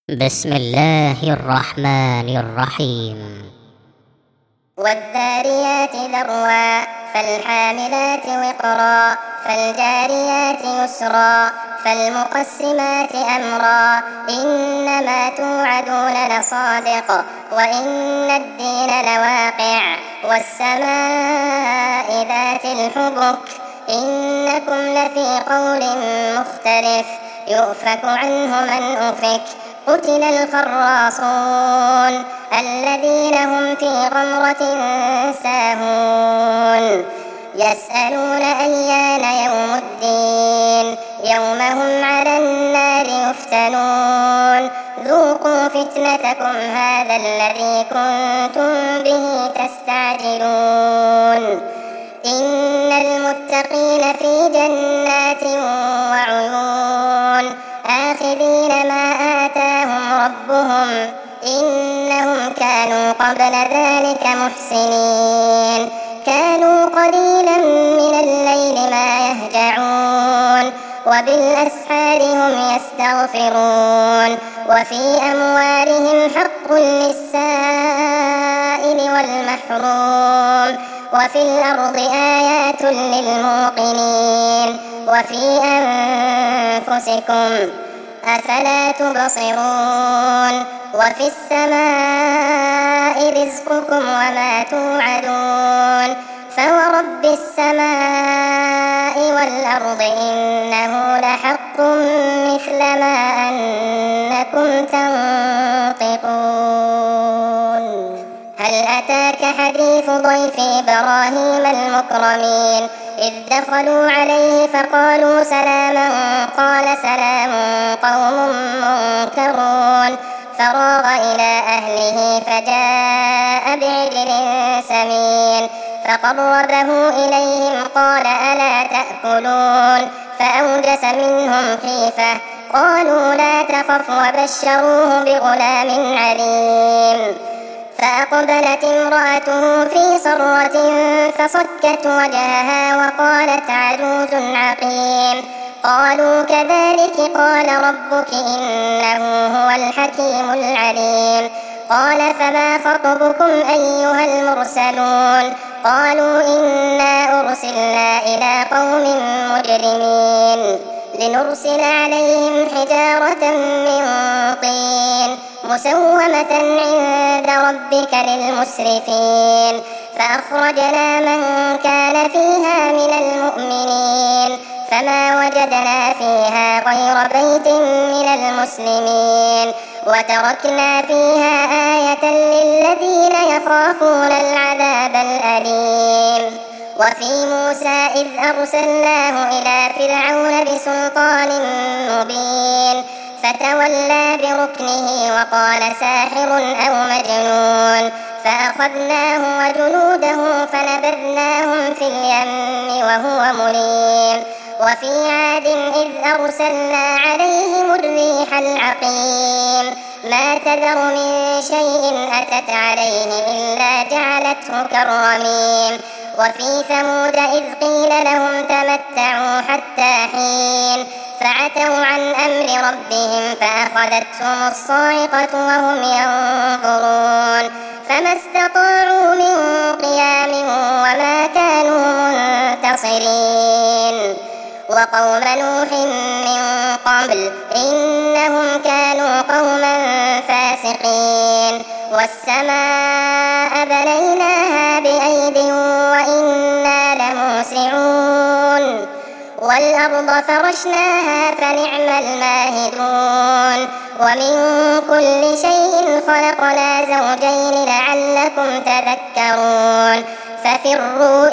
بسم الله الرحمن الرحيم. والذاريات ذروا فالحاملات وقرا فالجاريات يسرا فالمقسمات أمرا إنما توعدون لصادق وإن الدين لواقع والسماء ذات الحبك إنكم لفي قول مختلف يؤفك عنه من أفك قتل الخراصون الذين هم في غمرة ساهون يسألون أيان يوم الدين يوم هم على النار يفتنون ذوقوا فتنتكم هذا الذي كنتم به تستعجلون إن المتقين في جنات وعيون آخذين ما آتاهم ربهم إنهم كانوا قبل ذلك محسنين كانوا قليلا من الليل ما يهجعون وبالأسحار هم يستغفرون وفي أموالهم حق للسائل والمحروم وفي الأرض آيات للموقنين وفي أنفسكم أفلا تبصرون وفي السماء رزقكم وما توعدون فورب السماء والأرض إنه لحق مثل ما أنكم تنطقون هل أتاك حديث ضيف إبراهيم المكرمين إذ دخلوا عليه فقالوا سلاما قال سلام قوم منكرون فراغ إلى أهله فجاء بعجل سمين فقربه إليهم قال ألا تأكلون فأوجس منهم خيفة قالوا لا تخف وبشروه بغلام عليم فأقبلت امرأته في صرة فصكت وجهها وقالت عجوز عقيم قالوا كذلك قال ربك إنه هو الحكيم العليم قال فما خطبكم أيها المرسلون قالوا إنا أرسلنا إلى قوم مجرمين لنرسل عليهم حجارة من طين مسومة عند ربك للمسرفين فأخرجنا من كان فيها من المؤمنين فما وجدنا فيها غير بيت من المسلمين وتركنا فيها آية للذين يخافون العذاب الأليم وفي موسى إذ أرسلناه إلى فرعون بسلطان مبين فتولى بركنه وقال ساحر أو مجنون فأخذناه وجنوده فنبذناهم في اليم وهو مليم وفي عاد إذ أرسلنا عليهم الريح العقيم ما تذر من شيء أتت عليه إلا جعلته كالرميم وفي ثمود إذ قيل لهم تمتعوا حتى حين فعتوا عن أمر ربهم فأخذتهم الصاعقة وهم ينظرون فما استطاعوا من قيام وما كانوا منتصرين وقوم نوح من قبل إنهم كانوا قوما فاسقين والسماء بنيناها بأيد وإنا لموسعون والأرض فرشناها فنعم الماهدون ومن كل شيء خلقنا زوجين لعلكم تذكرون ففروا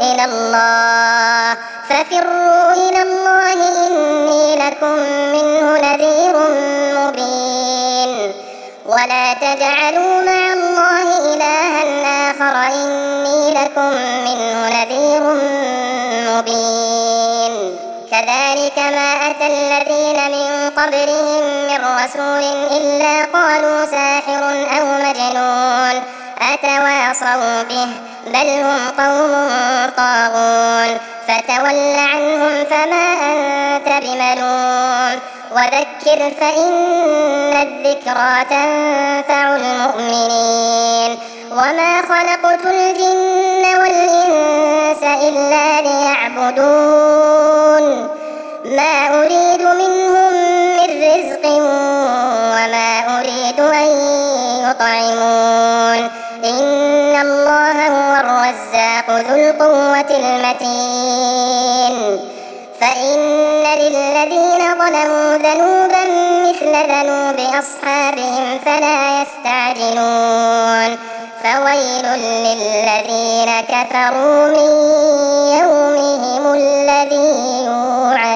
إلى الله إني لكم منه نذير مبين ولا تجعلوا مع الله إلها آخر إني لكم منه نذير مبين كذلك ما أتى الذين من قبلهم من رسول إلا قالوا ساحر أو مجنون أتواصوا به بل هم قوم طاغون فتول عنهم فما أنت بملوم وذكر فإن الذكرى تنفع المؤمنين وما خلقت الجن والإنس إلا ليعبدون ما أريد منهم من رزق وما أريد أن يطعمون إن الله هو الرزاق ذو القوة المتين فإن للذين ظلموا ذنوبا مثل ذنوب أصحابهم فلا يستعجلون فويل للذين كفروا من يومهم الذي يوعدون